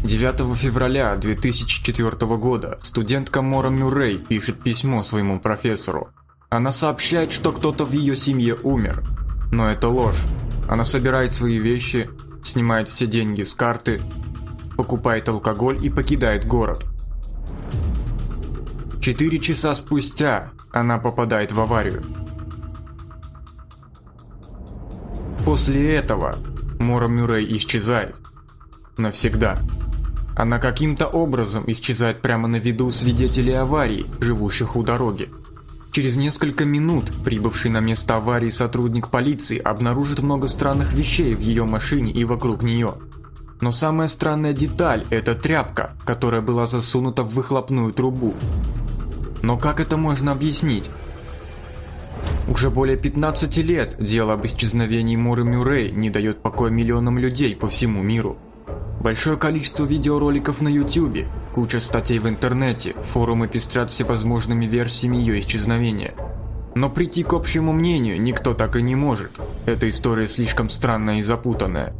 9 февраля 2004 года студентка Мора Мюррей пишет письмо своему профессору. Она сообщает, что кто-то в ее семье умер. Но это ложь. Она собирает свои вещи, снимает все деньги с карты, покупает алкоголь и покидает город. 4 часа спустя она попадает в аварию. После этого Мора Мюррей исчезает. Навсегда. Она каким-то образом исчезает прямо на виду свидетелей аварии, живущих у дороги. Через несколько минут прибывший на место аварии сотрудник полиции обнаружит много странных вещей в ее машине и вокруг нее. Но самая странная деталь – это тряпка, которая была засунута в выхлопную трубу. Но как это можно объяснить? Уже более 15 лет дело об исчезновении Моры Мюррей не дает покоя миллионам людей по всему миру. Большое количество видеороликов на YouTube, куча статей в интернете, форумы пестрят всевозможными версиями ее исчезновения. Но прийти к общему мнению никто так и не может. Эта история слишком странная и запутанная.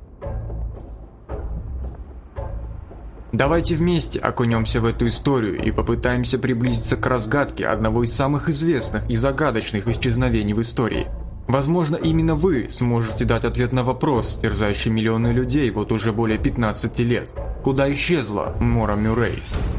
Давайте вместе окунемся в эту историю и попытаемся приблизиться к разгадке одного из самых известных и загадочных исчезновений в истории. Возможно, именно вы сможете дать ответ на вопрос, терзающий миллионы людей вот уже более 15 лет. Куда исчезла Мора Мюррей?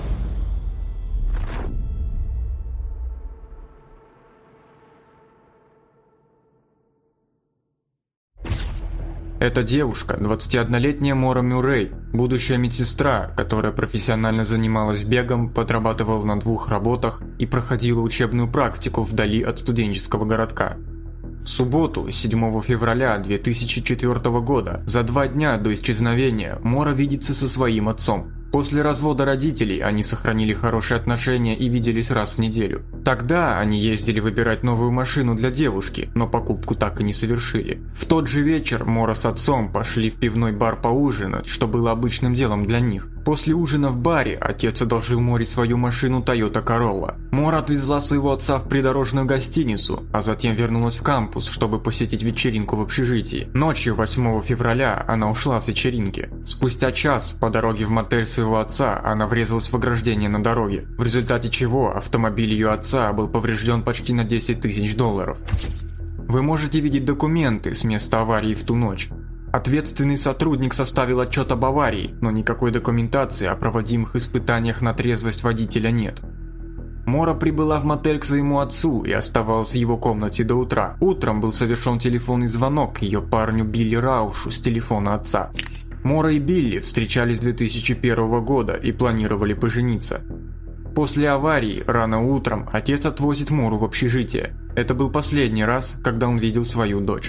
Эта девушка, 21-летняя Мора Мюррей, будущая медсестра, которая профессионально занималась бегом, подрабатывала на 2 работах и проходила учебную практику вдали от студенческого городка. В субботу, 7 февраля 2004 года, за 2 дня до исчезновения, Мора видится со своим отцом. После развода родителей они сохранили хорошие отношения и виделись раз в неделю. Тогда они ездили выбирать новую машину для девушки, но покупку так и не совершили. В тот же вечер Мора с отцом пошли в пивной бар поужинать, что было обычным делом для них. После ужина в баре отец одолжил Море свою машину Toyota Corolla. Мора отвезла своего отца в придорожную гостиницу, а затем вернулась в кампус, чтобы посетить вечеринку в общежитии. Ночью 8 февраля она ушла с вечеринки. Спустя час по дороге в мотель своего отца она врезалась в ограждение на дороге, в результате чего автомобиль ее отца был поврежден почти на $10 000. Вы можете видеть документы с места аварии в ту ночь. Ответственный сотрудник составил отчет об аварии, но никакой документации о проводимых испытаниях на трезвость водителя нет. Мора прибыла в мотель к своему отцу и оставалась в его комнате до утра. Утром был совершен телефонный звонок ее парню Билли Раушу с телефона отца. Мора и Билли встречались 2001 года и планировали пожениться. После аварии, рано утром, отец отвозит Мору в общежитие. Это был последний раз, когда он видел свою дочь.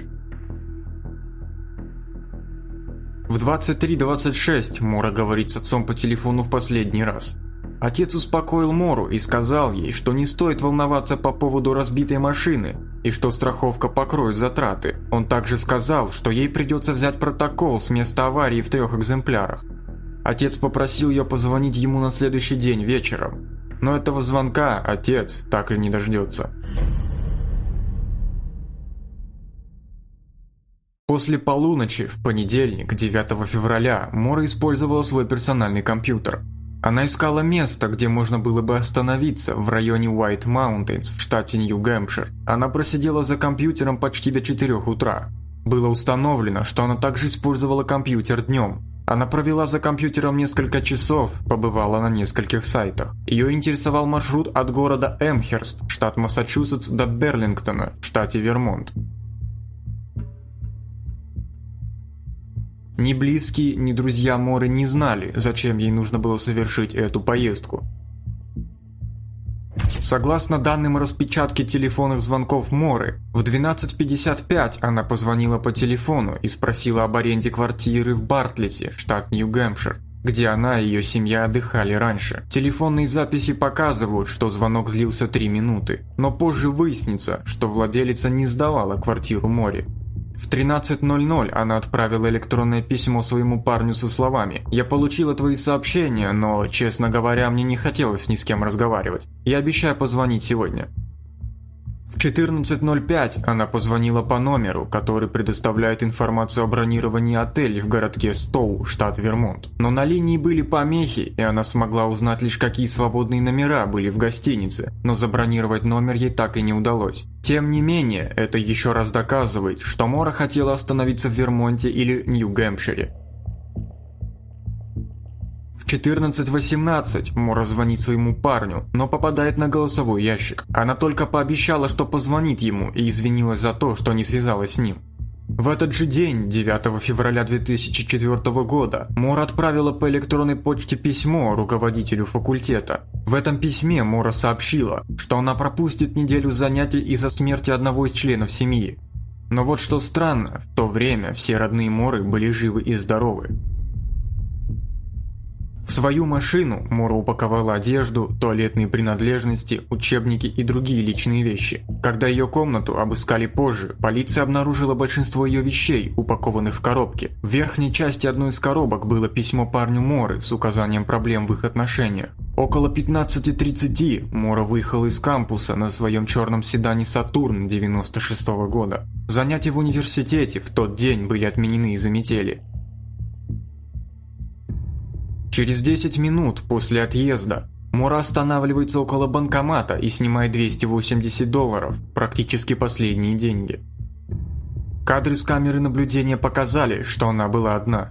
В 23:26 Мора говорит с отцом по телефону в последний раз. Отец успокоил Мору и сказал ей, что не стоит волноваться по поводу разбитой машины и что страховка покроет затраты. Он также сказал, что ей придется взять протокол с места аварии в 3 экземплярах. Отец попросил ее позвонить ему на следующий день вечером, но этого звонка отец так и не дождется. После полуночи в понедельник, 9 февраля, Мора использовала свой персональный компьютер. Она искала место, где можно было бы остановиться в районе White Mountains в штате Нью-Гэмпшир. Она просидела за компьютером почти до 4 утра. Было установлено, что она также использовала компьютер днем. Она провела за компьютером несколько часов, побывала на нескольких сайтах. Ее интересовал маршрут от города Эмхерст, штат Массачусетс, до Берлингтона, в штате Вермонт. Ни близкие, ни друзья Моры не знали, зачем ей нужно было совершить эту поездку. Согласно данным распечатки телефонных звонков Моры, в 12:55 она позвонила по телефону и спросила об аренде квартиры в Бартлете, штат Нью-Гэмпшир, где она и ее семья отдыхали раньше. Телефонные записи показывают, что звонок длился 3 минуты, но позже выяснится, что владелица не сдавала квартиру Море. В 13:00 она отправила электронное письмо своему парню со словами: «Я получила твои сообщения, но, честно говоря, мне не хотелось ни с кем разговаривать. Я обещаю позвонить сегодня». В 14:05 она позвонила по номеру, который предоставляет информацию о бронировании отелей в городке Стоу, штат Вермонт. Но на линии были помехи, и она смогла узнать лишь, какие свободные номера были в гостинице, но забронировать номер ей так и не удалось. Тем не менее, это еще раз доказывает, что Мора хотела остановиться в Вермонте или Нью-Гэмпшире. В 14:18 Мора звонит своему парню, но попадает на голосовой ящик. Она только пообещала, что позвонит ему, и извинилась за то, что не связалась с ним. В этот же день, 9 февраля 2004 года, Мора отправила по электронной почте письмо руководителю факультета. В этом письме Мора сообщила, что она пропустит неделю занятий из-за смерти одного из членов семьи. Но вот что странно, в то время все родные Моры были живы и здоровы. В свою машину Мора упаковала одежду, туалетные принадлежности, учебники и другие личные вещи. Когда ее комнату обыскали позже, полиция обнаружила большинство ее вещей, упакованных в коробки. В верхней части одной из коробок было письмо парню Моры с указанием проблем в их отношениях. Около 15:30 Мора выехала из кампуса на своем черном седане «Сатурн» 96-го года. Занятия в университете в тот день были отменены из-за метели. Через 10 минут после отъезда Мора останавливается около банкомата и снимает $280, практически последние деньги. Кадры с камеры наблюдения показали, что она была одна.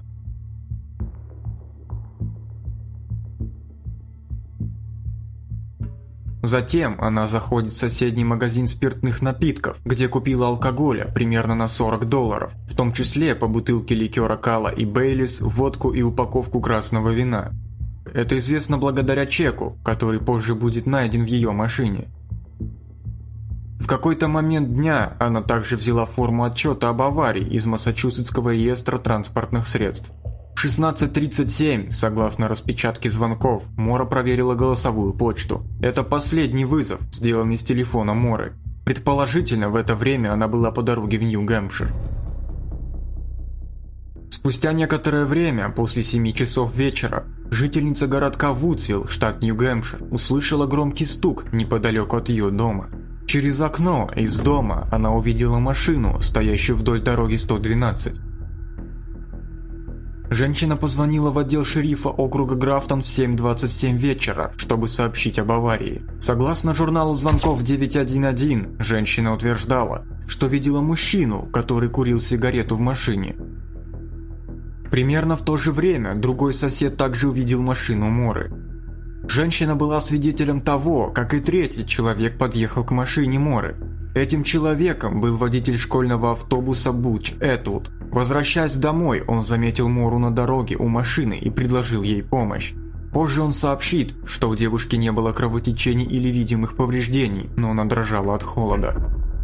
Затем она заходит в соседний магазин спиртных напитков, где купила алкоголя примерно на $40, в том числе по бутылке ликера Кала и Бейлис, водку и упаковку красного вина. Это известно благодаря чеку, который позже будет найден в ее машине. В какой-то момент дня она также взяла форму отчета об аварии из Массачусетского реестра транспортных средств. В 16:37, согласно распечатке звонков, Мора проверила голосовую почту. Это последний вызов, сделанный с телефона Моры. Предположительно, в это время она была по дороге в Нью-Гэмпшир. Спустя некоторое время, после 7 часов вечера, жительница городка Вудсвилл, штат Нью-Гэмпшир, услышала громкий стук неподалеку от ее дома. Через окно из дома она увидела машину, стоящую вдоль дороги 112. Женщина позвонила в отдел шерифа округа Графтон в 7:27 вечера, чтобы сообщить об аварии. Согласно журналу звонков 911, женщина утверждала, что видела мужчину, который курил сигарету в машине. Примерно в то же время другой сосед также увидел машину Моры. Женщина была свидетелем того, как и третий человек подъехал к машине Моры. Этим человеком был водитель школьного автобуса Буч Этвуд. Возвращаясь домой, он заметил Мору на дороге у машины и предложил ей помощь. Позже он сообщит, что у девушки не было кровотечений или видимых повреждений, но она дрожала от холода.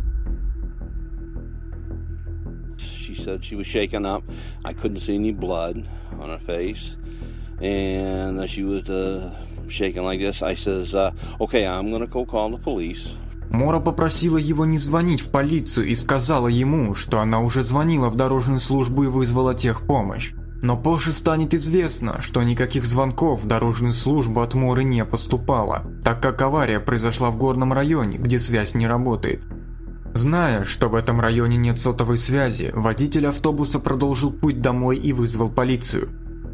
She said she was shaken up. I couldn't see any blood on her face, and she was shaking like this. I says, "Okay, I'm gonna go call the police." Мора попросила его не звонить в полицию и сказала ему, что она уже звонила в дорожную службу и вызвала техпомощь. Но позже станет известно, что никаких звонков в дорожную службу от Моры не поступало, так как авария произошла в горном районе, где связь не работает. Зная, что в этом районе нет сотовой связи, водитель автобуса продолжил путь домой и вызвал полицию.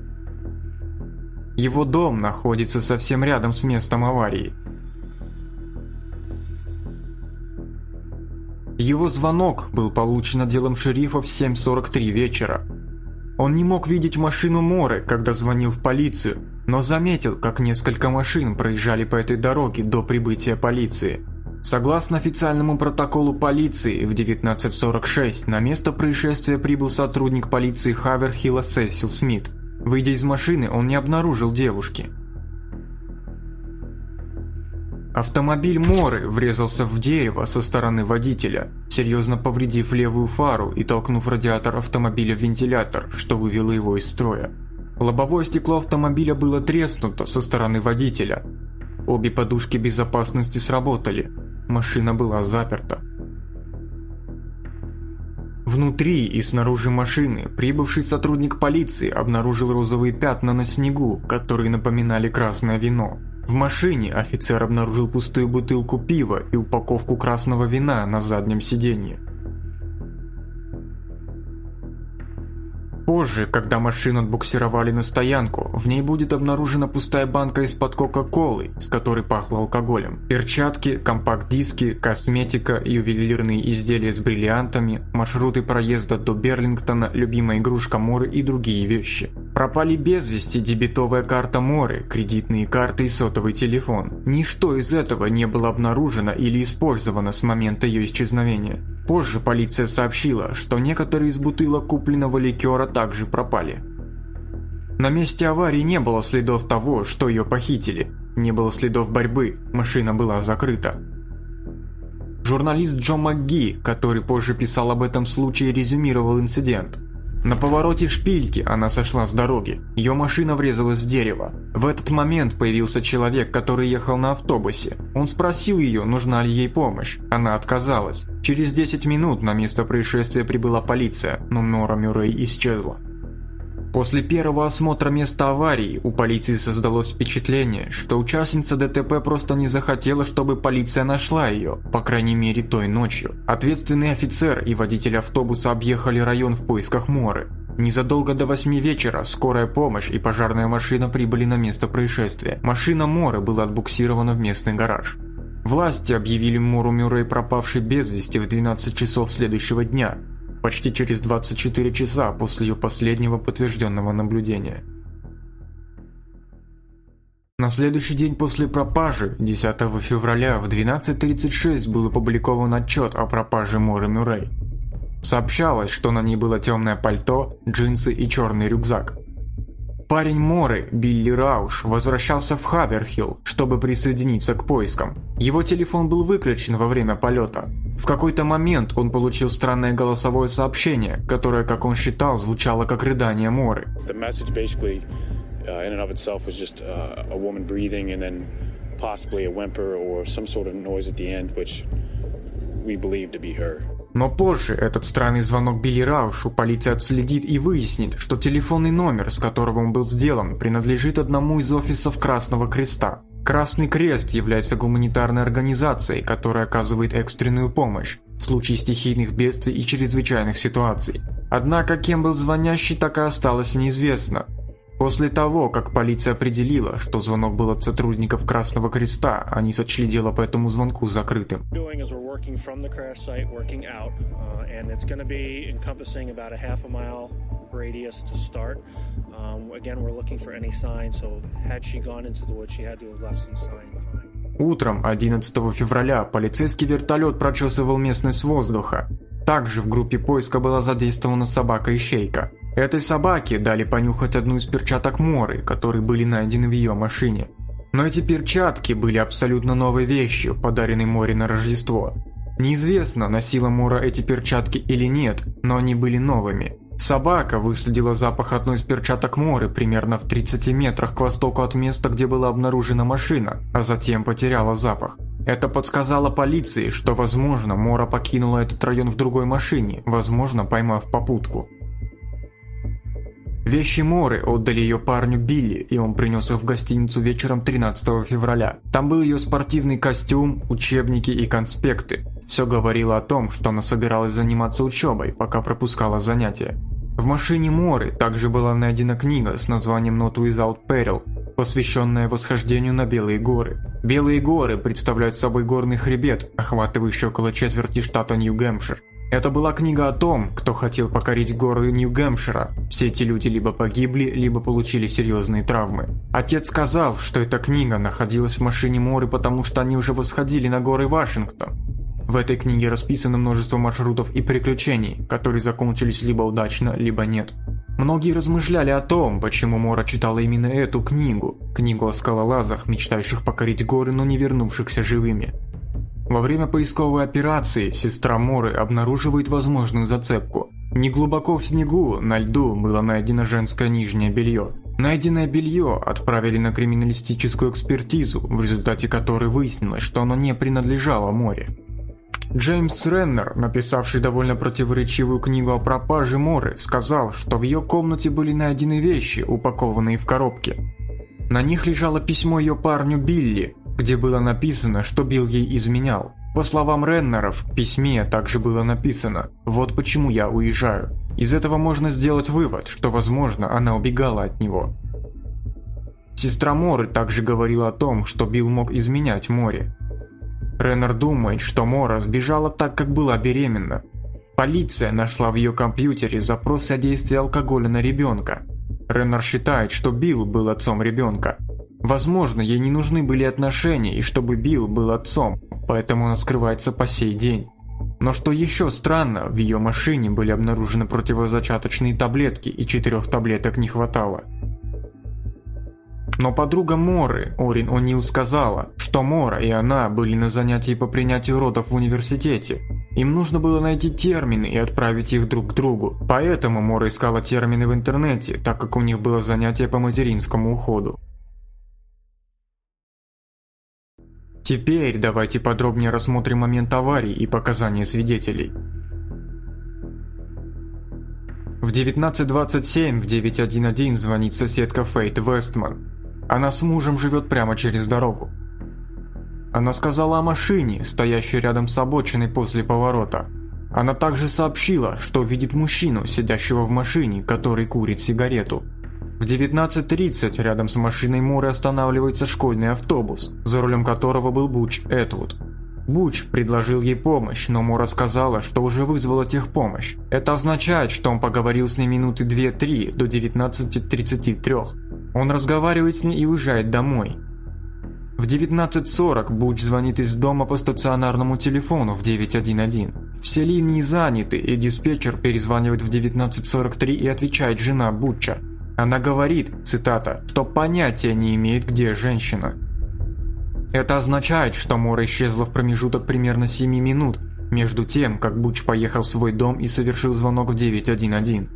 Его дом находится совсем рядом с местом аварии. Его звонок был получен отделом шерифа в 7:43 вечера. Он не мог видеть машину Моры, когда звонил в полицию, но заметил, как несколько машин проезжали по этой дороге до прибытия полиции. Согласно официальному протоколу полиции, в 19:46 на место происшествия прибыл сотрудник полиции Хаверхилла Сесил Смит. Выйдя из машины, он не обнаружил девушки. Автомобиль Моры врезался в дерево со стороны водителя, серьезно повредив левую фару и толкнув радиатор автомобиля в вентилятор, что вывело его из строя. Лобовое стекло автомобиля было треснуто со стороны водителя. Обе подушки безопасности сработали. Машина была заперта. Внутри и снаружи машины прибывший сотрудник полиции обнаружил розовые пятна на снегу, которые напоминали красное вино. В машине офицер обнаружил пустую бутылку пива и упаковку красного вина на заднем сиденье. Позже, когда машину отбуксировали на стоянку, в ней будет обнаружена пустая банка из-под Кока-Колы, с которой пахло алкоголем. Перчатки, компакт-диски, косметика, ювелирные изделия с бриллиантами, маршруты проезда до Берлингтона, любимая игрушка Моры и другие вещи. Пропали без вести дебетовая карта Моры, кредитные карты и сотовый телефон. Ничто из этого не было обнаружено или использовано с момента ее исчезновения. Позже полиция сообщила, что некоторые из бутылок купленного ликера также пропали. На месте аварии не было следов того, что ее похитили. Не было следов борьбы, машина была закрыта. Журналист Джо МакГи, который позже писал об этом случае, резюмировал инцидент. На повороте шпильки она сошла с дороги. Ее машина врезалась в дерево. В этот момент появился человек, который ехал на автобусе. Он спросил ее, нужна ли ей помощь. Она отказалась. Через 10 минут на место происшествия прибыла полиция, но Мора Мюррей исчезла. После первого осмотра места аварии у полиции создалось впечатление, что участница ДТП просто не захотела, чтобы полиция нашла ее, по крайней мере той ночью. Ответственный офицер и водитель автобуса объехали район в поисках Моры. Незадолго до 8 вечера скорая помощь и пожарная машина прибыли на место происшествия. Машина Моры была отбуксирована в местный гараж. Власти объявили Мору Мюррей пропавшей без вести в 12 часов следующего дня, почти через 24 часа после ее последнего подтвержденного наблюдения. На следующий день после пропажи, 10 февраля в 12:36 был опубликован отчет о пропаже Моры Мюррей. Сообщалось, что на ней было темное пальто, джинсы и черный рюкзак. Парень Моры, Билли Рауш, возвращался в Хаверхилл, чтобы присоединиться к поискам. Его телефон был выключен во время полета. В какой-то момент он получил странное голосовое сообщение, которое, как он считал, звучало как рыдание Моры. Но позже этот странный звонок Билли Раушу полиция отследит и выяснит, что телефонный номер, с которого он был сделан, принадлежит одному из офисов Красного Креста. Красный Крест является гуманитарной организацией, которая оказывает экстренную помощь в случае стихийных бедствий и чрезвычайных ситуаций. Однако кем был звонящий, так и осталось неизвестно. После того, как полиция определила, что звонок был от сотрудников Красного Креста, они сочли дело по этому звонку закрытым. Утром 11 февраля полицейский вертолет прочесывал местность с воздуха. Также в группе поиска была задействована собака-ищейка. Этой собаке дали понюхать одну из перчаток Моры, которые были найдены в ее машине. Но эти перчатки были абсолютно новой вещью, подаренной Море на Рождество. Неизвестно, носила Мора эти перчатки или нет, но они были новыми. Собака выследила запах одной из перчаток Моры примерно в 30 метрах к востоку от места, где была обнаружена машина, а затем потеряла запах. Это подсказало полиции, что, возможно, Мора покинула этот район в другой машине, возможно, поймав попутку. Вещи Моры отдали ее парню Билли, и он принес их в гостиницу вечером 13 февраля. Там был ее спортивный костюм, учебники и конспекты. Все говорило о том, что она собиралась заниматься учебой, пока пропускала занятия. В машине Моры также была найдена книга с названием Not Without Peril, посвященная восхождению на Белые горы. Белые горы представляют собой горный хребет, охватывающий около четверти штата Нью-Гэмпшир. Это была книга о том, кто хотел покорить горы Нью-Гэмпшира. Все эти люди либо погибли, либо получили серьезные травмы. Отец сказал, что эта книга находилась в машине Моры, потому что они уже восходили на горы Вашингтон. В этой книге расписано множество маршрутов и приключений, которые закончились либо удачно, либо нет. Многие размышляли о том, почему Мора читала именно эту книгу о скалолазах, мечтающих покорить горы, но не вернувшихся живыми. Во время поисковой операции сестра Моры обнаруживает возможную зацепку. Неглубоко в снегу, на льду, было найдено женское нижнее белье. Найденное белье отправили на криминалистическую экспертизу, в результате которой выяснилось, что оно не принадлежало Море. Джеймс Реннер, написавший довольно противоречивую книгу о пропаже Моры, сказал, что в ее комнате были найдены вещи, упакованные в коробки. На них лежало письмо ее парню Билли, где было написано, что Билл ей изменял. По словам Реннеров, в письме также было написано: «Вот почему я уезжаю». Из этого можно сделать вывод, что, возможно, она убегала от него. Сестра Моры также говорила о том, что Билл мог изменять Море. Реннер думает, что Мора сбежала так, как была беременна. Полиция нашла в ее компьютере запросы о действии алкоголя на ребенка. Реннер считает, что Билл был отцом ребенка. Возможно, ей не нужны были отношения и чтобы Билл был отцом, поэтому она скрывается по сей день. Но что еще странно, в ее машине были обнаружены противозачаточные таблетки, и 4 таблеток не хватало. Но подруга Моры, Орин О'Нил, сказала, что Мора и она были на занятии по принятию родов в университете. Им нужно было найти термины и отправить их друг к другу. Поэтому Мора искала термины в интернете, так как у них было занятие по материнскому уходу. Теперь давайте подробнее рассмотрим момент аварии и показания свидетелей. В 19:27 в 911 звонит соседка Фейт Вестман. Она с мужем живет прямо через дорогу. Она сказала о машине, стоящей рядом с обочиной после поворота. Она также сообщила, что видит мужчину, сидящего в машине, который курит сигарету. В 19:30 рядом с машиной Моры останавливается школьный автобус, за рулем которого был Буч Этвуд. Буч предложил ей помощь, но Мора сказала, что уже вызвала техпомощь. Это означает, что он поговорил с ней минуты 2-3 до 19:33. Он разговаривает с ней и уезжает домой. В 19:40 Буч звонит из дома по стационарному телефону в 911. Все линии заняты, и диспетчер перезванивает в 19:43 и отвечает жена Буча. Она говорит, цитата, что понятия не имеет, где женщина. Это означает, что Мора исчезла в промежуток примерно 7 минут между тем, как Буч поехал в свой дом и совершил звонок в 911.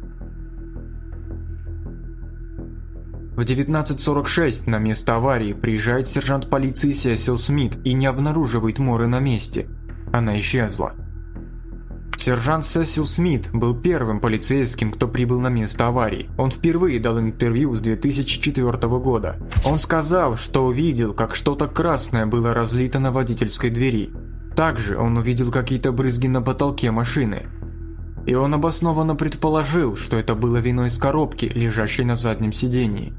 В 19:46 на место аварии приезжает сержант полиции Сесил Смит и не обнаруживает Моры на месте. Она исчезла. Сержант Сесил Смит был первым полицейским, кто прибыл на место аварии. Он впервые дал интервью с 2004 года. Он сказал, что увидел, как что-то красное было разлито на водительской двери. Также он увидел какие-то брызги на потолке машины. И он обоснованно предположил, что это было вино из коробки, лежащей на заднем сидении.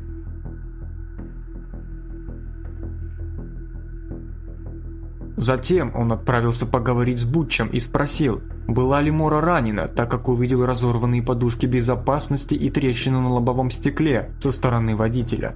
Затем он отправился поговорить с Бутчем и спросил, была ли Мора ранена, так как увидел разорванные подушки безопасности и трещину на лобовом стекле со стороны водителя.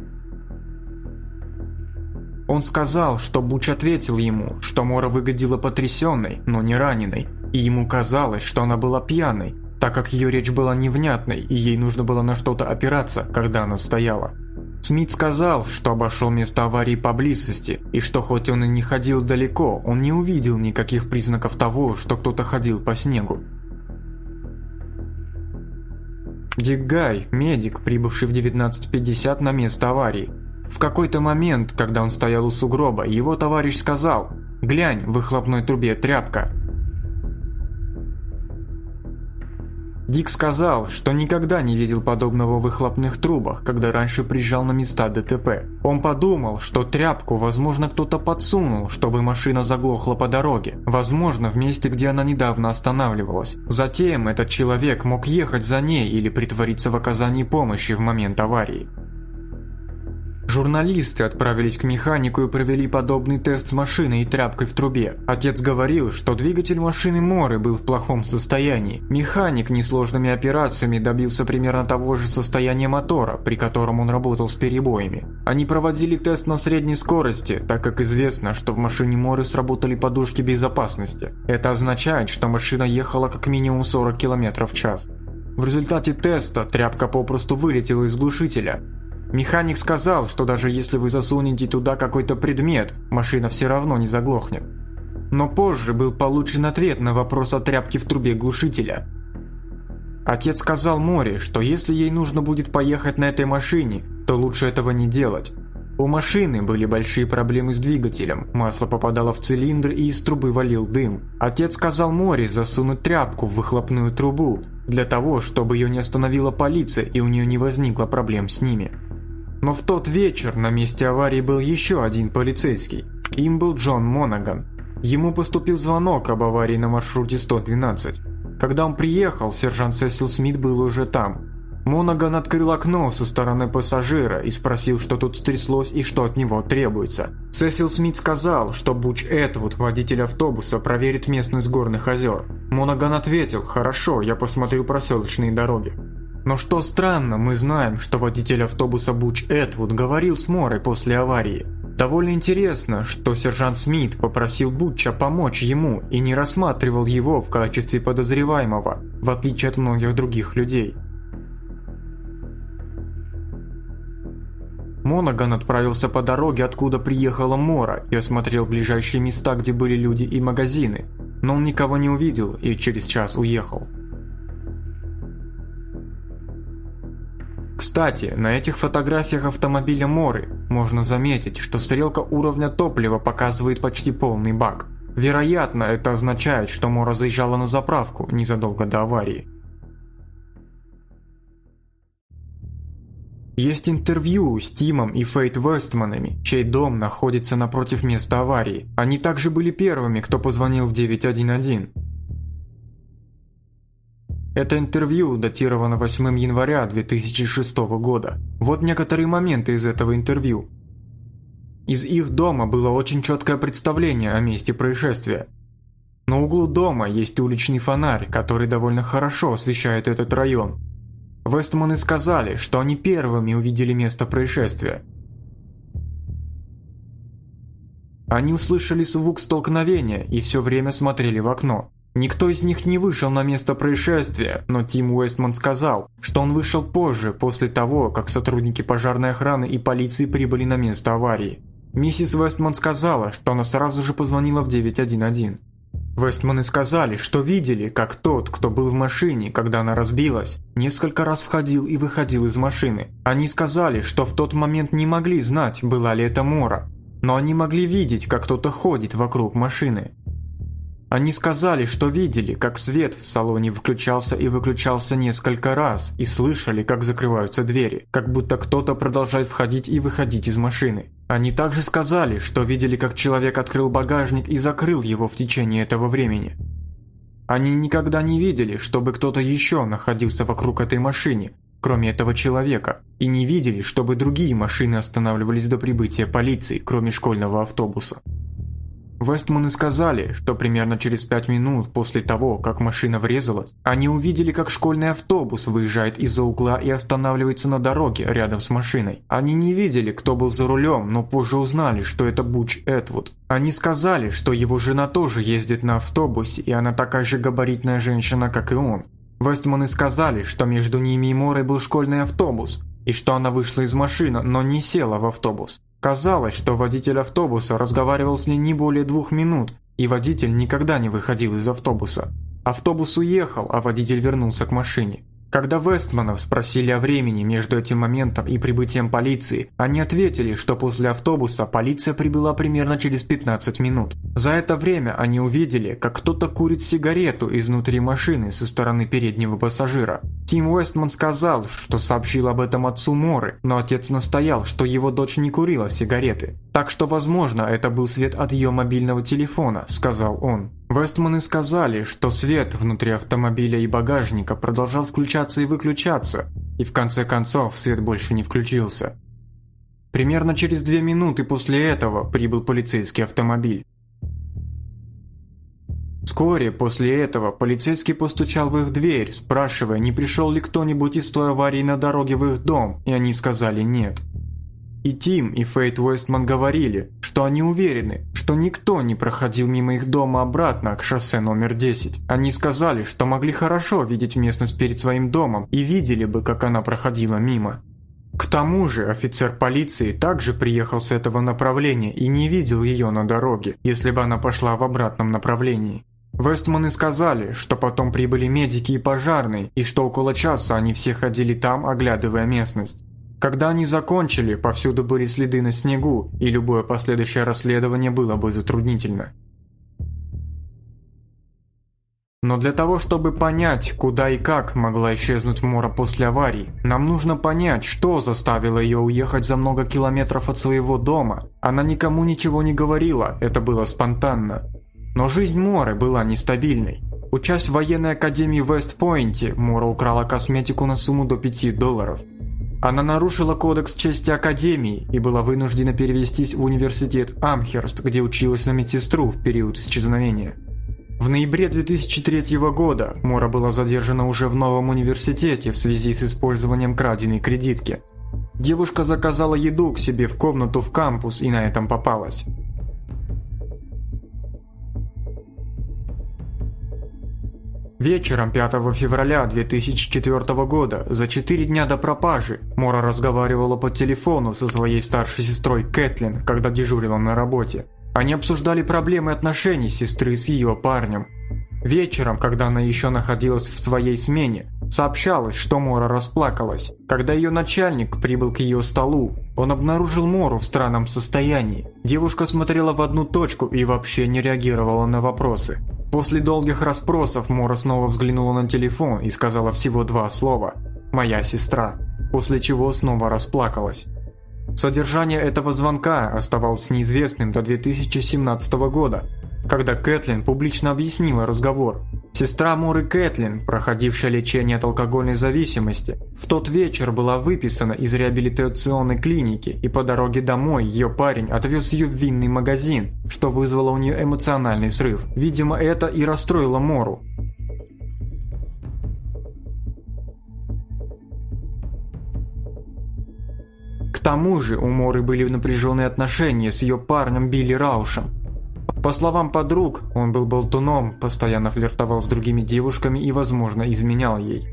Он сказал, что Бутч ответил ему, что Мора выглядела потрясенной, но не раненой, и ему казалось, что она была пьяной, так как ее речь была невнятной и ей нужно было на что-то опираться, когда она стояла. Смит сказал, что обошел место аварии поблизости, и что хоть он и не ходил далеко, он не увидел никаких признаков того, что кто-то ходил по снегу. Дик Гай, медик, прибывший в 19:50 на место аварии. В какой-то момент, когда он стоял у сугроба, его товарищ сказал: «Глянь, в выхлопной трубе тряпка». Дик сказал, что никогда не видел подобного в выхлопных трубах, когда раньше приезжал на места ДТП. Он подумал, что тряпку, возможно, кто-то подсунул, чтобы машина заглохла по дороге, возможно, в месте, где она недавно останавливалась. Затем этот человек мог ехать за ней или притвориться в оказании помощи в момент аварии. Журналисты отправились к механику и провели подобный тест с машиной и тряпкой в трубе. Отец говорил, что двигатель машины Моры был в плохом состоянии. Механик несложными операциями добился примерно того же состояния мотора, при котором он работал с перебоями. Они проводили тест на средней скорости, так как известно, что в машине Моры сработали подушки безопасности. Это означает, что машина ехала как минимум 40 км в час. В результате теста тряпка попросту вылетела из глушителя. Механик сказал, что даже если вы засунете туда какой-то предмет, машина все равно не заглохнет. Но позже был получен ответ на вопрос о тряпке в трубе глушителя. Отец сказал Море, что если ей нужно будет поехать на этой машине, то лучше этого не делать. У машины были большие проблемы с двигателем, масло попадало в цилиндр и из трубы валил дым. Отец сказал Море засунуть тряпку в выхлопную трубу, для того, чтобы ее не остановила полиция и у нее не возникло проблем с ними. Но в тот вечер на месте аварии был еще один полицейский. Им был Джон Монаган. Ему поступил звонок об аварии на маршруте 112. Когда он приехал, сержант Сесил Смит был уже там. Монаган открыл окно со стороны пассажира и спросил, что тут стряслось и что от него требуется. Сесил Смит сказал, что Буч Этвуд, водитель автобуса, проверит местность Горных озер. Монаган ответил: «Хорошо, я посмотрю проселочные дороги». Но что странно, мы знаем, что водитель автобуса Буч Этвуд говорил с Морой после аварии. Довольно интересно, что сержант Смит попросил Бутча помочь ему и не рассматривал его в качестве подозреваемого, в отличие от многих других людей. Монаган отправился по дороге, откуда приехала Мора, и осмотрел ближайшие места, где были люди и магазины, но он никого не увидел и через час уехал. Кстати, на этих фотографиях автомобиля Моры можно заметить, что стрелка уровня топлива показывает почти полный бак. Вероятно, это означает, что Мора заезжала на заправку незадолго до аварии. Есть интервью с Тимом и Фейт Вестманами, чей дом находится напротив места аварии. Они также были первыми, кто позвонил в 911. Это интервью датировано 8 января 2006 года. Вот некоторые моменты из этого интервью. Из их дома было очень четкое представление о месте происшествия. На углу дома есть уличный фонарь, который довольно хорошо освещает этот район. Вестманы сказали, что они первыми увидели место происшествия. Они услышали звук столкновения и все время смотрели в окно. Никто из них не вышел на место происшествия, но Тим Уэстман сказал, что он вышел позже, после того, как сотрудники пожарной охраны и полиции прибыли на место аварии. Миссис Вестман сказала, что она сразу же позвонила в 911. Вестманы сказали, что видели, как тот, кто был в машине, когда она разбилась, несколько раз входил и выходил из машины. Они сказали, что в тот момент не могли знать, была ли это Мора, но они могли видеть, как кто-то ходит вокруг машины. Они сказали, что видели, как свет в салоне включался и выключался несколько раз, и слышали, как закрываются двери, как будто кто-то продолжает входить и выходить из машины. Они также сказали, что видели, как человек открыл багажник и закрыл его в течение этого времени. Они никогда не видели, чтобы кто-то еще находился вокруг этой машины, кроме этого человека, и не видели, чтобы другие машины останавливались до прибытия полиции, кроме школьного автобуса. Вестманы сказали, что примерно через 5 минут после того, как машина врезалась, они увидели, как школьный автобус выезжает из-за угла и останавливается на дороге рядом с машиной. Они не видели, кто был за рулем, но позже узнали, что это Буч Этвуд. Они сказали, что его жена тоже ездит на автобусе, и она такая же габаритная женщина, как и он. Вестманы сказали, что между ними и Морой был школьный автобус, и что она вышла из машины, но не села в автобус. Казалось, что водитель автобуса разговаривал с ней не более 2 минут, и водитель никогда не выходил из автобуса. Автобус уехал, а водитель вернулся к машине. Когда Вестманов спросили о времени между этим моментом и прибытием полиции, они ответили, что после автобуса полиция прибыла примерно через 15 минут. За это время они увидели, как кто-то курит сигарету изнутри машины со стороны переднего пассажира. Тим Уэстман сказал, что сообщил об этом отцу Моры, но отец настоял, что его дочь не курила сигареты. «Так что, возможно, это был свет от ее мобильного телефона», – сказал он. Вестманы сказали, что свет внутри автомобиля и багажника продолжал включаться и выключаться, и в конце концов свет больше не включился. Примерно через 2 минуты после этого прибыл полицейский автомобиль. Вскоре после этого полицейский постучал в их дверь, спрашивая, не пришел ли кто-нибудь из той аварии на дороге в их дом, и они сказали нет. И Тим, и Фейт Уэстман говорили, что они уверены, что никто не проходил мимо их дома обратно к шоссе номер 10. Они сказали, что могли хорошо видеть местность перед своим домом и видели бы, как она проходила мимо. К тому же офицер полиции также приехал с этого направления и не видел ее на дороге, если бы она пошла в обратном направлении. Вестманы сказали, что потом прибыли медики и пожарные, и что около часа они все ходили там, оглядывая местность. Когда они закончили, повсюду были следы на снегу, и любое последующее расследование было бы затруднительно. Но для того, чтобы понять, куда и как могла исчезнуть Мора после аварии, нам нужно понять, что заставило ее уехать за много километров от своего дома. Она никому ничего не говорила, это было спонтанно. Но жизнь Моры была нестабильной. Учась в военной академии в Вест-Пойнте, Мора украла косметику на сумму до $5. Она нарушила кодекс чести академии и была вынуждена перевестись в университет Амхерст, где училась на медсестру в период исчезновения. В ноябре 2003 года Мора была задержана уже в новом университете в связи с использованием краденой кредитки. Девушка заказала еду к себе в комнату в кампус и на этом попалась. Вечером 5 февраля 2004 года, за 4 дня до пропажи, Мора разговаривала по телефону со своей старшей сестрой Кэтлин, когда дежурила на работе. Они обсуждали проблемы отношений сестры с ее парнем. Вечером, когда она еще находилась в своей смене, сообщалось, что Мора расплакалась. Когда ее начальник прибыл к ее столу, он обнаружил Мору в странном состоянии. Девушка смотрела в одну точку и вообще не реагировала на вопросы. После долгих расспросов Мора снова взглянула на телефон и сказала всего 2 слова «Моя сестра», после чего снова расплакалась. Содержание этого звонка оставалось неизвестным до 2017 года, когда Кэтлин публично объяснила разговор. Сестра Моры Кэтлин, проходившая лечение от алкогольной зависимости, в тот вечер была выписана из реабилитационной клиники, и по дороге домой ее парень отвез ее в винный магазин, что вызвало у нее эмоциональный срыв. Видимо, это и расстроило Мору. К тому же у Моры были напряженные отношения с ее парнем Билли Раушем. По словам подруг, он был болтуном, постоянно флиртовал с другими девушками и, возможно, изменял ей.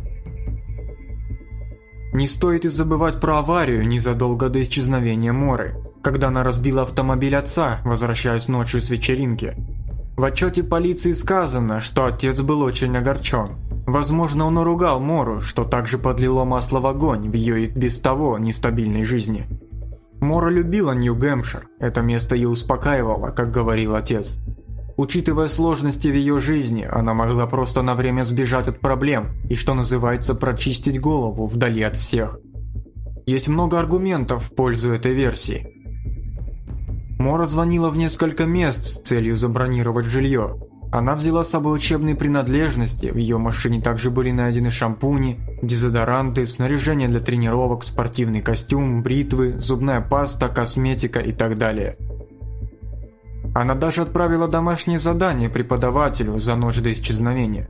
Не стоит и забывать про аварию незадолго до исчезновения Моры, когда она разбила автомобиль отца, возвращаясь ночью с вечеринки. В отчете полиции сказано, что отец был очень огорчен. Возможно, он ругал Мору, что также подлило масло в огонь в ее и без того нестабильной жизни. Мора любила Нью-Гэмпшир, это место ее успокаивало, как говорил отец. Учитывая сложности в ее жизни, она могла просто на время сбежать от проблем и, что называется, прочистить голову вдали от всех. Есть много аргументов в пользу этой версии. Мора звонила в несколько мест с целью забронировать жилье. Она взяла с собой учебные принадлежности, в ее машине также были найдены шампуни, дезодоранты, снаряжение для тренировок, спортивный костюм, бритвы, зубная паста, косметика и так далее. Она даже отправила домашнее задание преподавателю за ночь до исчезновения.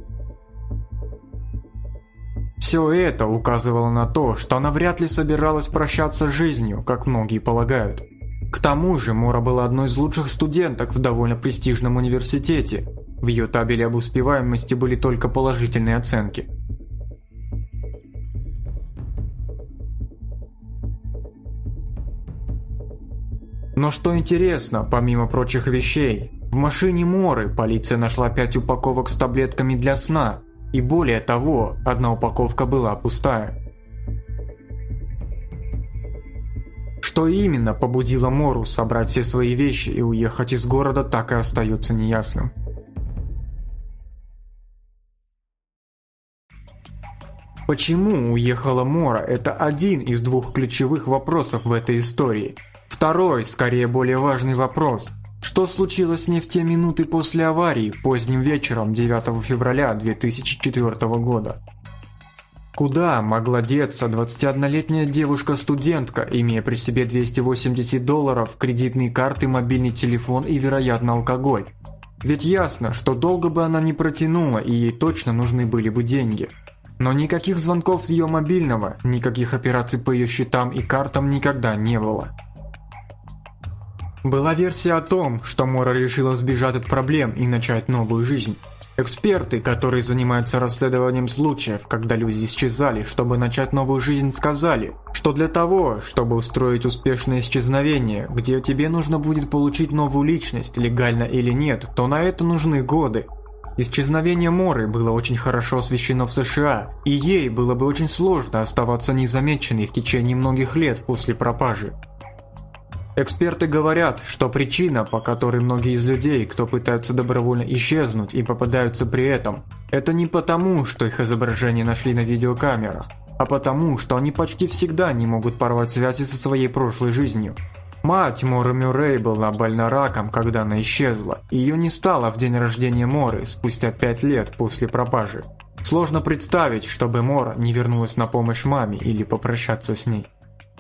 Все это указывало на то, что она вряд ли собиралась прощаться с жизнью, как многие полагают. К тому же Мора была одной из лучших студенток в довольно престижном университете. В ее табеле об успеваемости были только положительные оценки. Но что интересно, помимо прочих вещей, в машине Моры полиция нашла 5 упаковок с таблетками для сна, и более того, одна упаковка была пустая. Что именно побудило Мору собрать все свои вещи и уехать из города, так и остается неясным. Почему уехала Мора – это один из 2 ключевых вопросов в этой истории. Второй, скорее более важный вопрос – что случилось с ней в те минуты после аварии поздним вечером 9 февраля 2004 года? Куда могла деться 21-летняя девушка-студентка, имея при себе $280, кредитные карты, мобильный телефон и, вероятно, алкоголь? Ведь ясно, что долго бы она не протянула, и ей точно нужны были бы деньги. Но никаких звонков с ее мобильного, никаких операций по ее счетам и картам никогда не было. Была версия о том, что Мора решила сбежать от проблем и начать новую жизнь. Эксперты, которые занимаются расследованием случаев, когда люди исчезали, чтобы начать новую жизнь, сказали, что для того, чтобы устроить успешное исчезновение, где тебе нужно будет получить новую личность, легально или нет, то на это нужны годы. Исчезновение Моры было очень хорошо освещено в США, и ей было бы очень сложно оставаться незамеченной в течение многих лет после пропажи. Эксперты говорят, что причина, по которой многие из людей, кто пытаются добровольно исчезнуть и попадаются при этом, это не потому, что их изображения нашли на видеокамерах, а потому, что они почти всегда не могут порвать связи со своей прошлой жизнью. Мать Моры Мюррей была больна раком, когда она исчезла, и ее не стало в день рождения Моры спустя 5 лет после пропажи. Сложно представить, чтобы Мора не вернулась на помощь маме или попрощаться с ней.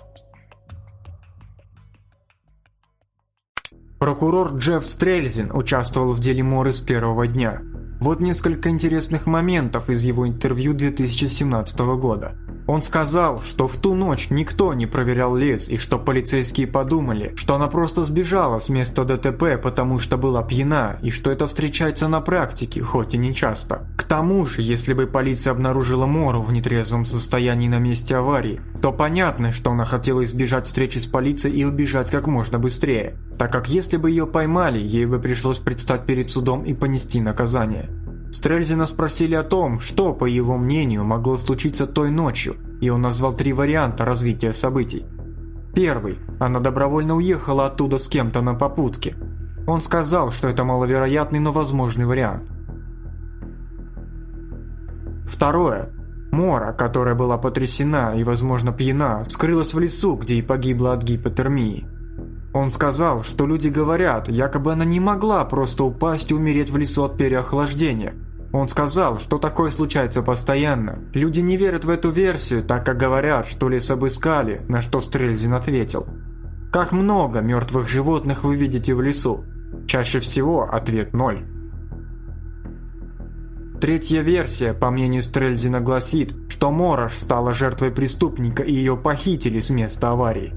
Прокурор Джефф Стрельзин участвовал в деле Моры с первого дня. Вот несколько интересных моментов из его интервью 2017 года. Он сказал, что в ту ночь никто не проверял лес и что полицейские подумали, что она просто сбежала с места ДТП, потому что была пьяна, и что это встречается на практике, хоть и не часто. К тому же, если бы полиция обнаружила Мору в нетрезвом состоянии на месте аварии, то понятно, что она хотела избежать встречи с полицией и убежать как можно быстрее, так как если бы ее поймали, ей бы пришлось предстать перед судом и понести наказание. Стрельзина спросили о том, что, по его мнению, могло случиться той ночью, и он назвал 3 варианта развития событий. Первый. Она добровольно уехала оттуда с кем-то на попутке. Он сказал, что это маловероятный, но возможный вариант. Второе. Мора, которая была потрясена и, возможно, пьяна, скрылась в лесу, где и погибла от гипотермии. Он сказал, что люди говорят, якобы она не могла просто упасть и умереть в лесу от переохлаждения. Он сказал, что такое случается постоянно. Люди не верят в эту версию, так как говорят, что лес обыскали, на что Стрельзин ответил: «Как много мертвых животных вы видите в лесу?» Чаще всего ответ 0. Третья версия, по мнению Стрельзина, гласит, что Мора стала жертвой преступника и ее похитили с места аварии.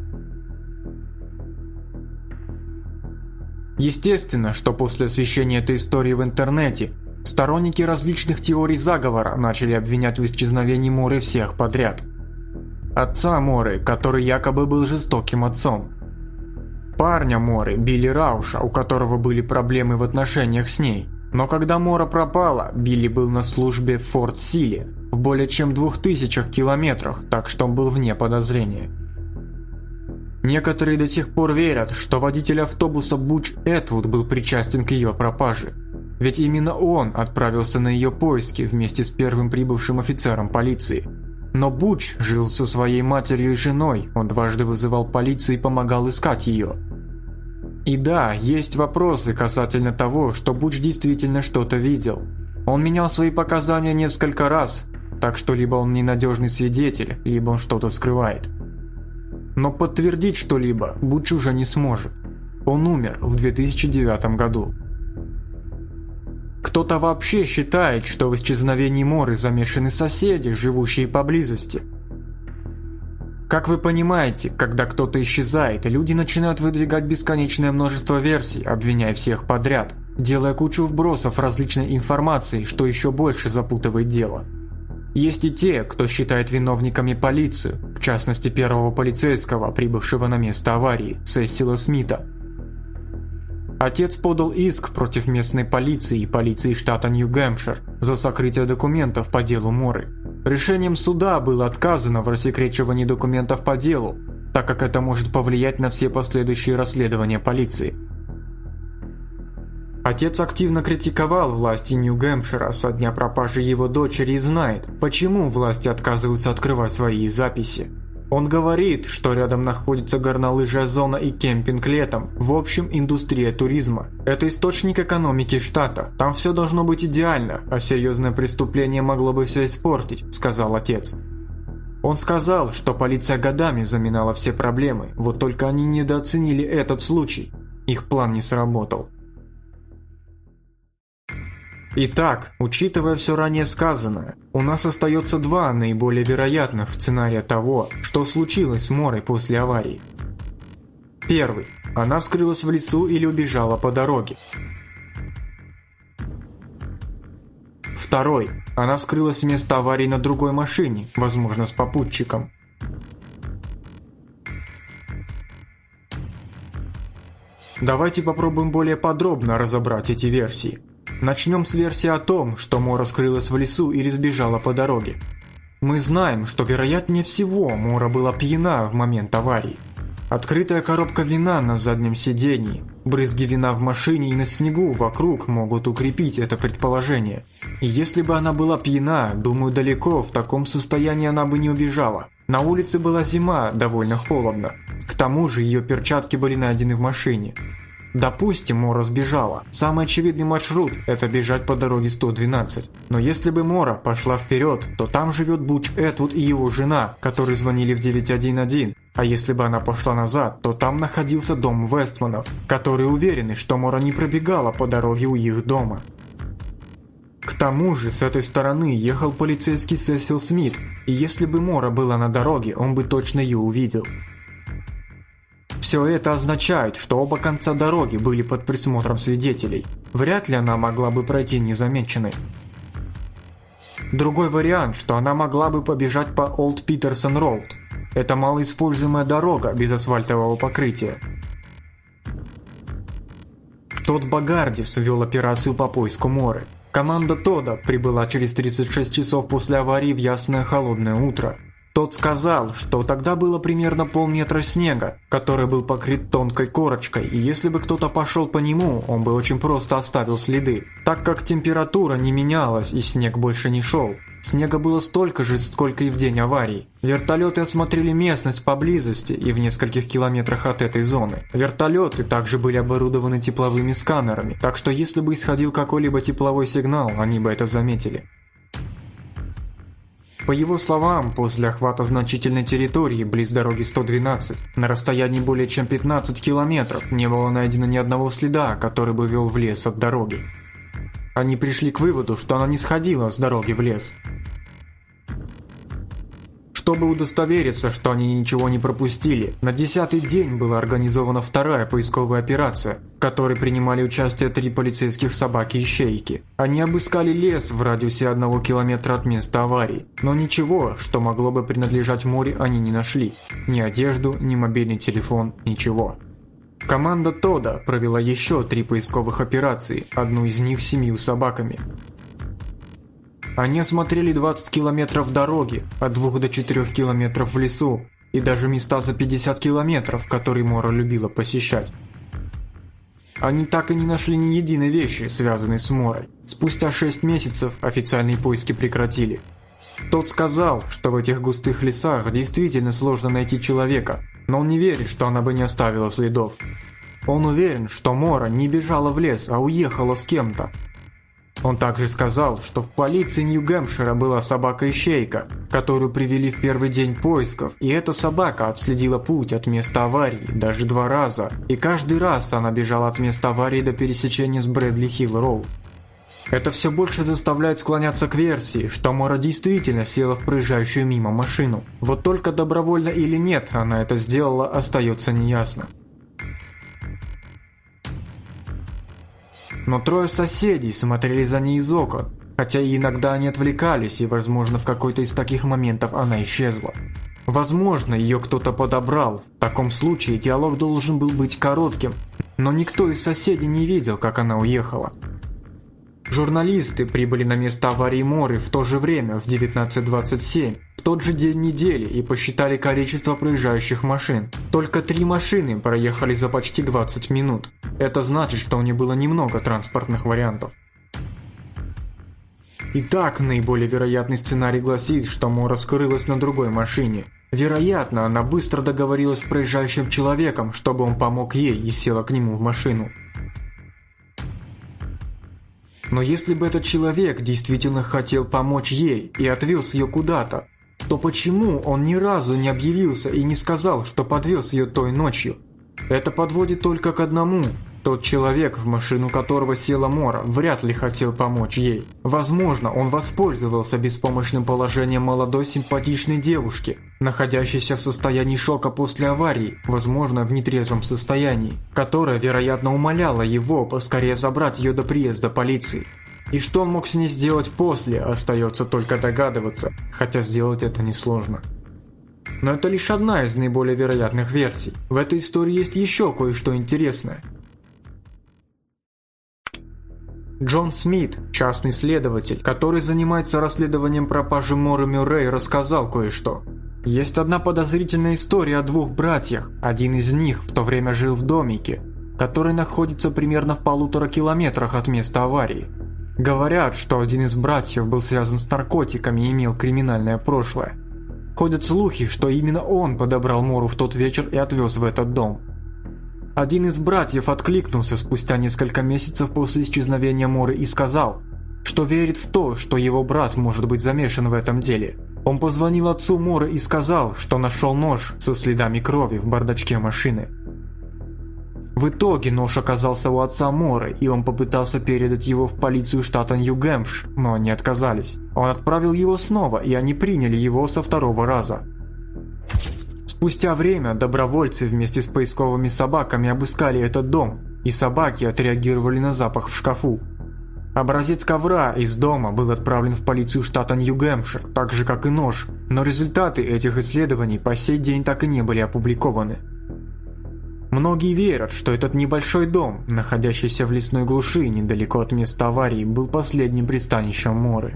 Естественно, что после освещения этой истории в интернете, сторонники различных теорий заговора начали обвинять в исчезновении Моры всех подряд. Отца Моры, который якобы был жестоким отцом. Парня Моры, Билли Рауша, у которого были проблемы в отношениях с ней. Но когда Мора пропала, Билли был на службе в Форт-Силе, в более чем 2000 километрах, так что он был вне подозрения. Некоторые до сих пор верят, что водитель автобуса Буч Этвуд был причастен к ее пропаже. Ведь именно он отправился на ее поиски вместе с первым прибывшим офицером полиции. Но Буч жил со своей матерью и женой, он дважды вызывал полицию и помогал искать ее. И да, есть вопросы касательно того, что Буч действительно что-то видел. Он менял свои показания несколько раз, так что либо он ненадежный свидетель, либо он что-то скрывает. Но подтвердить что-либо Буч уже не сможет. Он умер в 2009 году. Кто-то вообще считает, что в исчезновении Моры замешаны соседи, живущие поблизости. Как вы понимаете, когда кто-то исчезает, люди начинают выдвигать бесконечное множество версий, обвиняя всех подряд, делая кучу вбросов различной информации, что еще больше запутывает дело. Есть и те, кто считает виновниками полицию, в частности первого полицейского, прибывшего на место аварии, Сесила Смита. Отец подал иск против местной полиции и полиции штата Нью-Гэмпшир за сокрытие документов по делу Моры. Решением суда было отказано в рассекречивании документов по делу, так как это может повлиять на все последующие расследования полиции. Отец активно критиковал власти Нью-Гэмпшира со дня пропажи его дочери и знает, почему власти отказываются открывать свои записи. Он говорит, что рядом находится горнолыжная зона и кемпинг летом, в общем, индустрия туризма. Это источник экономики штата, там все должно быть идеально, а серьезное преступление могло бы все испортить, сказал отец. Он сказал, что полиция годами заминала все проблемы, вот только они недооценили этот случай. Их план не сработал. Итак, учитывая все ранее сказанное, у нас остается 2 наиболее вероятных сценария того, что случилось с Морой после аварии. Первый. Она скрылась в лесу или убежала по дороге. Второй. Она скрылась с места аварии на другой машине, возможно, с попутчиком. Давайте попробуем более подробно разобрать эти версии. Начнем с версии о том, что Мора скрылась в лесу или сбежала по дороге. Мы знаем, что вероятнее всего Мора была пьяна в момент аварии. Открытая коробка вина на заднем сидении, брызги вина в машине и на снегу вокруг могут укрепить это предположение. И если бы она была пьяна, думаю, далеко в таком состоянии она бы не убежала. На улице была зима, довольно холодно. К тому же ее перчатки были найдены в машине. Допустим, Мора сбежала. Самый очевидный маршрут – это бежать по дороге 112. Но если бы Мора пошла вперед, то там живет Буч Этвуд и его жена, которые звонили в 911. А если бы она пошла назад, то там находился дом Вестманов, которые уверены, что Мора не пробегала по дороге у их дома. К тому же, с этой стороны ехал полицейский Сесил Смит, и если бы Мора была на дороге, он бы точно ее увидел. Все это означает, что оба конца дороги были под присмотром свидетелей. Вряд ли она могла бы пройти незамеченной. Другой вариант, что она могла бы побежать по Олд Питерсон Роуд. Это малоиспользуемая дорога без асфальтового покрытия. Тодд Багардис вел операцию по поиску Моры. Команда Тодда прибыла через 36 часов после аварии в ясное холодное утро. Тот сказал, что тогда было примерно полметра снега, который был покрыт тонкой корочкой, и если бы кто-то пошел по нему, он бы очень просто оставил следы. Так как температура не менялась и снег больше не шел. Снега было столько же, сколько и в день аварии. Вертолеты осмотрели местность поблизости и в нескольких километрах от этой зоны. Вертолеты также были оборудованы тепловыми сканерами, так что если бы исходил какой-либо тепловой сигнал, они бы это заметили. По его словам, после охвата значительной территории близ дороги 112, на расстоянии более чем 15 километров, не было найдено ни одного следа, который бы вел в лес от дороги. Они пришли к выводу, что она не сходила с дороги в лес. Чтобы удостовериться, что они ничего не пропустили, на 10-й день была организована вторая поисковая операция, в которой принимали участие 3 полицейских собаки-ищейки. Они обыскали лес в радиусе 1 километра от места аварии, но ничего, что могло бы принадлежать Море, они не нашли. Ни одежду, ни мобильный телефон, ничего. Команда Тодда провела еще 3 поисковых операции, одну из них с 7 собаками. Они осмотрели 20 километров дороги, от 2 до 4 километров в лесу, и даже места за 50 километров, которые Мора любила посещать. Они так и не нашли ни единой вещи, связанной с Морой. Спустя 6 месяцев официальные поиски прекратили. Тот сказал, что в этих густых лесах действительно сложно найти человека, но он не верит, что она бы не оставила следов. Он уверен, что Мора не бежала в лес, а уехала с кем-то. Он также сказал, что в полиции Нью-Гэмпшира была собака-ищейка, которую привели в первый день поисков, и эта собака отследила путь от места аварии даже 2 раза, и каждый раз она бежала от места аварии до пересечения с Брэдли-Хилл-Роуд. Это все больше заставляет склоняться к версии, что Мора действительно села в проезжающую мимо машину. Вот только добровольно или нет она это сделала, остается неясно. Но 3 соседей смотрели за ней из окон, хотя и иногда они отвлекались, и, возможно, в какой-то из таких моментов она исчезла. Возможно, ее кто-то подобрал, в таком случае диалог должен был быть коротким, но никто из соседей не видел, как она уехала. Журналисты прибыли на место аварии Моры в то же время, в 19:27, в тот же день недели, и посчитали количество проезжающих машин. Только 3 машины проехали за почти 20 минут. Это значит, что у нее было немного транспортных вариантов. Итак, наиболее вероятный сценарий гласит, что Мора скрылась на другой машине. Вероятно, она быстро договорилась с проезжающим человеком, чтобы он помог ей, и села к нему в машину. Но если бы этот человек действительно хотел помочь ей и отвез ее куда-то, то почему он ни разу не объявился и не сказал, что подвез ее той ночью? Это подводит только к одному. Тот человек, в машину которого села Мора, вряд ли хотел помочь ей. Возможно, он воспользовался беспомощным положением молодой симпатичной девушки, находящейся в состоянии шока после аварии, возможно, в нетрезвом состоянии, которая, вероятно, умоляла его поскорее забрать ее до приезда полиции. И что он мог с ней сделать после, остается только догадываться, хотя сделать это несложно. Но это лишь одна из наиболее вероятных версий. В этой истории есть еще кое-что интересное. Джон Смит, частный следователь, который занимается расследованием пропажи Моры Мюррей, рассказал кое-что. Есть одна подозрительная история о двух братьях. Один из них в то время жил в домике, который находится примерно в 1,5 километрах от места аварии. Говорят, что один из братьев был связан с наркотиками и имел криминальное прошлое. Ходят слухи, что именно он подобрал Мору в тот вечер и отвез в этот дом. Один из братьев откликнулся спустя несколько месяцев после исчезновения Моры и сказал, что верит в то, что его брат может быть замешан в этом деле. Он позвонил отцу Моры и сказал, что нашел нож со следами крови в бардачке машины. В итоге нож оказался у отца Моры, и он попытался передать его в полицию штата Нью-Гэмпшир, но они отказались. Он отправил его снова, и они приняли его со второго раза. Спустя время добровольцы вместе с поисковыми собаками обыскали этот дом, и собаки отреагировали на запах в шкафу. Образец ковра из дома был отправлен в полицию штата Нью-Гэмпшир, так же как и нож, но результаты этих исследований по сей день так и не были опубликованы. Многие верят, что этот небольшой дом, находящийся в лесной глуши недалеко от места аварии, был последним пристанищем Моры.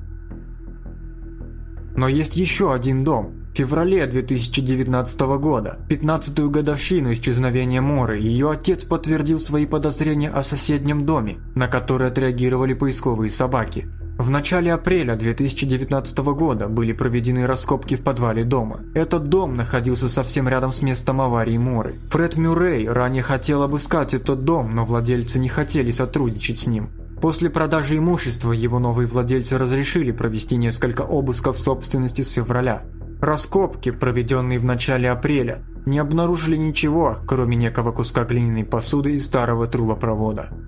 Но есть еще один дом. В феврале 2019 года, 15-ю годовщину исчезновения Моры, ее отец подтвердил свои подозрения о соседнем доме, на который отреагировали поисковые собаки. В начале апреля 2019 года были проведены раскопки в подвале дома. Этот дом находился совсем рядом с местом аварии Моры. Фред Мюррей ранее хотел обыскать этот дом, но владельцы не хотели сотрудничать с ним. После продажи имущества его новые владельцы разрешили провести несколько обысков собственности с февраля. Раскопки, проведенные в начале апреля, не обнаружили ничего, кроме некого куска глиняной посуды и старого трубопровода.